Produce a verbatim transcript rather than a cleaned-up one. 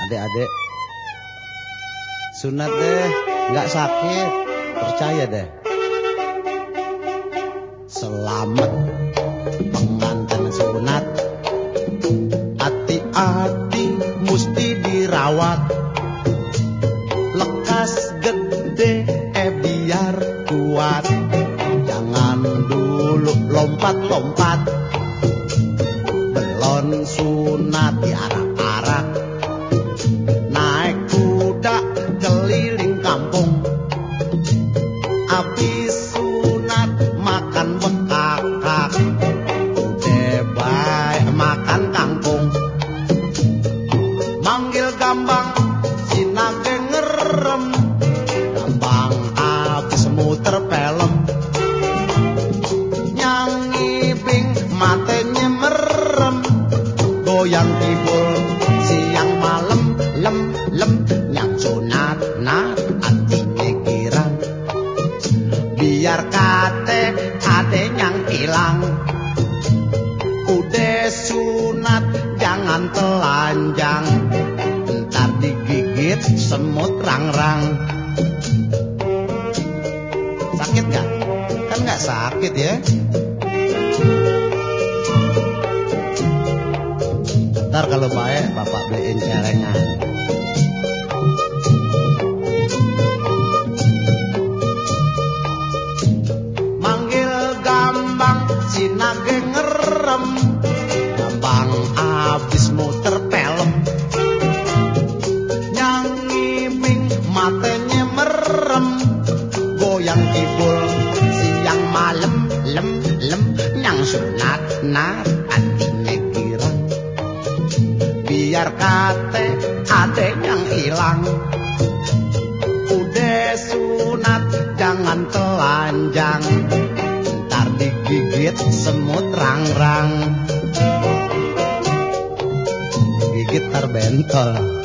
Adik-adik, sunat deh, nggak sakit, percaya deh. Selamat pengantin sunat, hati-hati mesti dirawat. Lekas gede eh biar kuat, jangan dulu lompat-lompat. Belon sunat diarak-arak, naik kuda keliling kampung. Habis sunat makan bekakak, udah baik makan kangkung. Manggil gambang sinage ngerem, gambang habis muter pelem. Nyanyi bing matenya merem, goyang kibul siang malam lem lem. Yang sunat nat hatinya girang, biar kate ade yang hilang. Udah sunat jangan telanjang, ntar digigit semut rang-rang. Sakit gak? Kan gak sakit ya. Ntar kalau baik bapak beliin celengan. Manggil gambang sinage ngerem, gambang abis muter pelem. Nyanyi bing matanya merem, goyang kibul siang malam lem lem. Yang sunat nat hatinya girang, biar kate ade yang hilang. Udah sunat jangan telanjang, ntar digigit semut rang-rang. Gigit terbentol.